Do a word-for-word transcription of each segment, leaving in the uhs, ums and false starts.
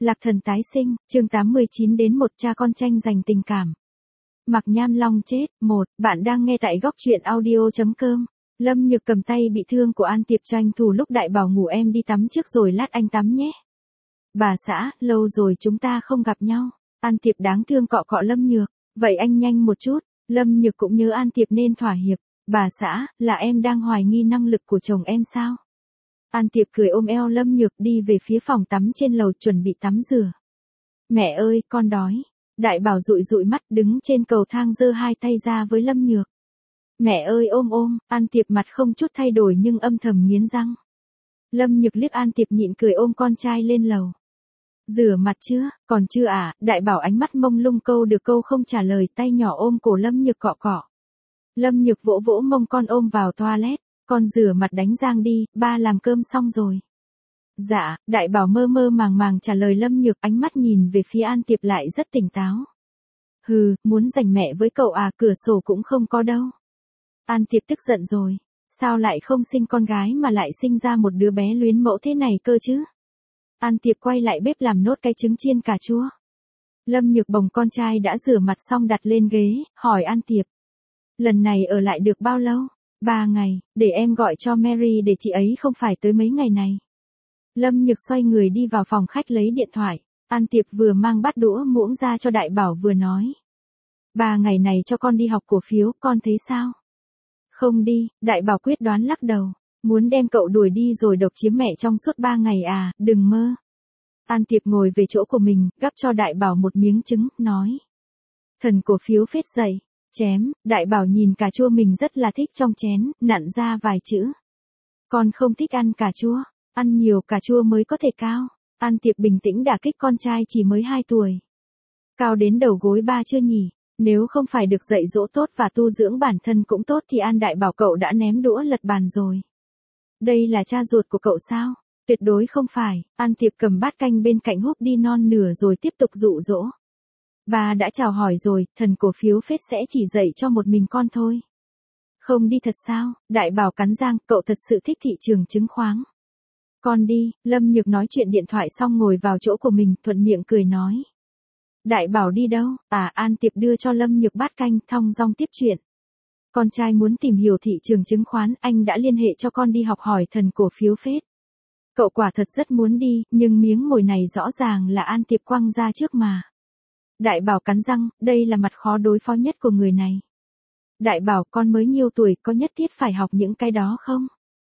Lạc Thần tái sinh, chương tám mươi chín đến một cha con tranh giành tình cảm. Mạc Nham Long chết, một, bạn đang nghe tại góc truyện audio chấm com. Lâm Nhược cầm tay bị thương của An Tiệp tranh thủ lúc Đại Bảo ngủ em đi tắm trước rồi lát anh tắm nhé. Bà xã, lâu rồi chúng ta không gặp nhau. An Tiệp đáng thương cọ cọ Lâm Nhược, vậy anh nhanh một chút. Lâm Nhược cũng nhớ An Tiệp nên thỏa hiệp. Bà xã, là em đang hoài nghi năng lực của chồng em sao? An Tiệp cười ôm eo Lâm Nhược đi về phía phòng tắm trên lầu chuẩn bị tắm rửa. Mẹ ơi, con đói. Đại Bảo dụi dụi mắt đứng trên cầu thang giơ hai tay ra với Lâm Nhược. Mẹ ơi ôm ôm, An Tiệp mặt không chút thay đổi nhưng âm thầm nghiến răng. Lâm Nhược liếc An Tiệp nhịn cười ôm con trai lên lầu. Rửa mặt chưa, còn chưa à, Đại Bảo ánh mắt mông lung câu được câu không trả lời tay nhỏ ôm cổ Lâm Nhược cọ cọ. Lâm Nhược vỗ vỗ mông con ôm vào toilet. Con rửa mặt đánh răng đi, ba làm cơm xong rồi. Dạ, Đại Bảo mơ mơ màng màng trả lời Lâm Nhược ánh mắt nhìn về phía An Tiệp lại rất tỉnh táo. Hừ, muốn giành mẹ với cậu à, cửa sổ cũng không có đâu. An Tiệp tức giận rồi, sao lại không sinh con gái mà lại sinh ra một đứa bé luyến mẫu thế này cơ chứ? An Tiệp quay lại bếp làm nốt cái trứng chiên cà chua. Lâm Nhược bồng con trai đã rửa mặt xong đặt lên ghế, hỏi An Tiệp. Lần này ở lại được bao lâu? Ba ngày, để em gọi cho Mary để chị ấy không phải tới mấy ngày này. Lâm Nhược xoay người đi vào phòng khách lấy điện thoại. An Tiệp vừa mang bát đũa muỗng ra cho Đại Bảo vừa nói. Ba ngày này cho con đi học cổ phiếu, con thấy sao? Không đi, Đại Bảo quyết đoán lắc đầu. Muốn đem cậu đuổi đi rồi độc chiếm mẹ trong suốt ba ngày à, đừng mơ. An Tiệp ngồi về chỗ của mình, gắp cho Đại Bảo một miếng trứng, nói. Thần cổ phiếu phết dậy. Chém, Đại Bảo nhìn cà chua mình rất là thích trong chén, nặn ra vài chữ. Con không thích ăn cà chua, ăn nhiều cà chua mới có thể cao. An Tiệp bình tĩnh đả kích con trai chỉ mới hai tuổi. Cao đến đầu gối ba chưa nhỉ, nếu không phải được dạy dỗ tốt và tu dưỡng bản thân cũng tốt thì An Đại Bảo cậu đã ném đũa lật bàn rồi. Đây là cha ruột của cậu sao? Tuyệt đối không phải, An Tiệp cầm bát canh bên cạnh húp đi non nửa rồi tiếp tục dụ dỗ. Bà đã chào hỏi rồi, thần cổ phiếu phết sẽ chỉ dạy cho một mình con thôi. Không đi thật sao? Đại Bảo cắn răng, cậu thật sự thích thị trường chứng khoán. Con đi, Lâm Nhược nói chuyện điện thoại xong ngồi vào chỗ của mình, thuận miệng cười nói. Đại Bảo đi đâu? À, An Tiệp đưa cho Lâm Nhược bát canh, thong dong tiếp chuyện. Con trai muốn tìm hiểu thị trường chứng khoán, anh đã liên hệ cho con đi học hỏi thần cổ phiếu phết. Cậu quả thật rất muốn đi, nhưng miếng mồi này rõ ràng là An Tiệp quăng ra trước mà. Đại Bảo cắn răng, đây là mặt khó đối phó nhất của người này. Đại Bảo, con mới nhiêu tuổi, có nhất thiết phải học những cái đó không?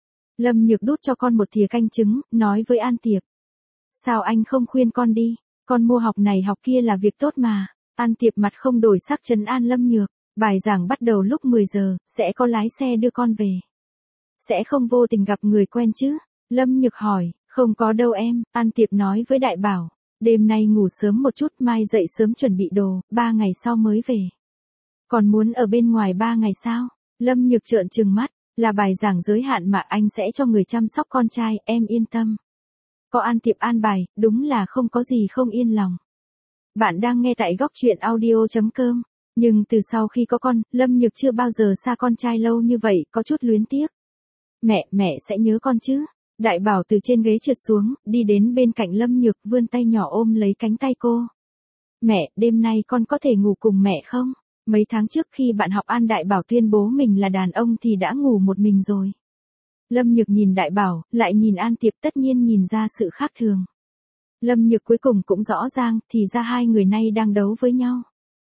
Lâm Nhược đút cho con một thìa canh trứng, nói với An Tiệp. Sao anh không khuyên con đi, con mua học này học kia là việc tốt mà. An Tiệp mặt không đổi sắc trấn an Lâm Nhược, bài giảng bắt đầu lúc mười giờ, sẽ có lái xe đưa con về. Sẽ không vô tình gặp người quen chứ? Lâm Nhược hỏi, không có đâu em, An Tiệp nói với Đại Bảo. Đêm nay ngủ sớm một chút, mai dậy sớm chuẩn bị đồ, ba ngày sau mới về. Còn muốn ở bên ngoài ba ngày sao? Lâm Nhược trợn trừng mắt, là bài giảng giới hạn mà anh sẽ cho người chăm sóc con trai, em yên tâm. Có An Tiệp an bài, đúng là không có gì không yên lòng. Bạn đang nghe tại góc truyện audio chấm com, nhưng từ sau khi có con, Lâm Nhược chưa bao giờ xa con trai lâu như vậy, có chút luyến tiếc. Mẹ, mẹ sẽ nhớ con chứ? Đại Bảo từ trên ghế trượt xuống, đi đến bên cạnh Lâm Nhược, vươn tay nhỏ ôm lấy cánh tay cô. Mẹ, đêm nay con có thể ngủ cùng mẹ không? Mấy tháng trước khi bạn học An Đại Bảo tuyên bố mình là đàn ông thì đã ngủ một mình rồi. Lâm Nhược nhìn Đại Bảo, lại nhìn An Tiệp, tất nhiên nhìn ra sự khác thường. Lâm Nhược cuối cùng cũng rõ ràng, thì ra hai người nay đang đấu với nhau.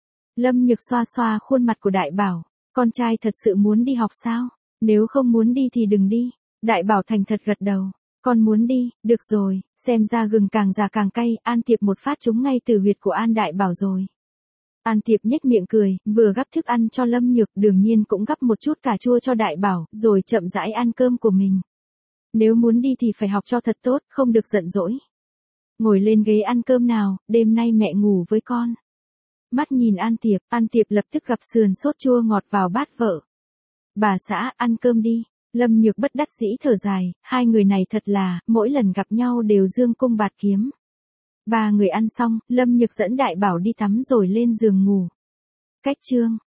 Lâm Nhược xoa xoa khuôn mặt của Đại Bảo, con trai thật sự muốn đi học sao? Nếu không muốn đi thì đừng đi. Đại Bảo thành thật gật đầu, con muốn đi, được rồi, xem ra gừng càng già càng cay, An Tiệp một phát trúng ngay từ huyệt của An Đại Bảo rồi. An Tiệp nhếch miệng cười, vừa gắp thức ăn cho Lâm Nhược, đương nhiên cũng gắp một chút cà chua cho Đại Bảo, rồi chậm rãi ăn cơm của mình. Nếu muốn đi thì phải học cho thật tốt, không được giận dỗi. Ngồi lên ghế ăn cơm nào, đêm nay mẹ ngủ với con. Mắt nhìn An Tiệp, An Tiệp lập tức gặp sườn sốt chua ngọt vào bát vợ. Bà xã, ăn cơm đi. Lâm Nhược bất đắc dĩ thở dài, hai người này thật là, mỗi lần gặp nhau đều dương cung bạt kiếm. Ba người ăn xong, Lâm Nhược dẫn Đại Bảo đi tắm rồi lên giường ngủ. Cách chương.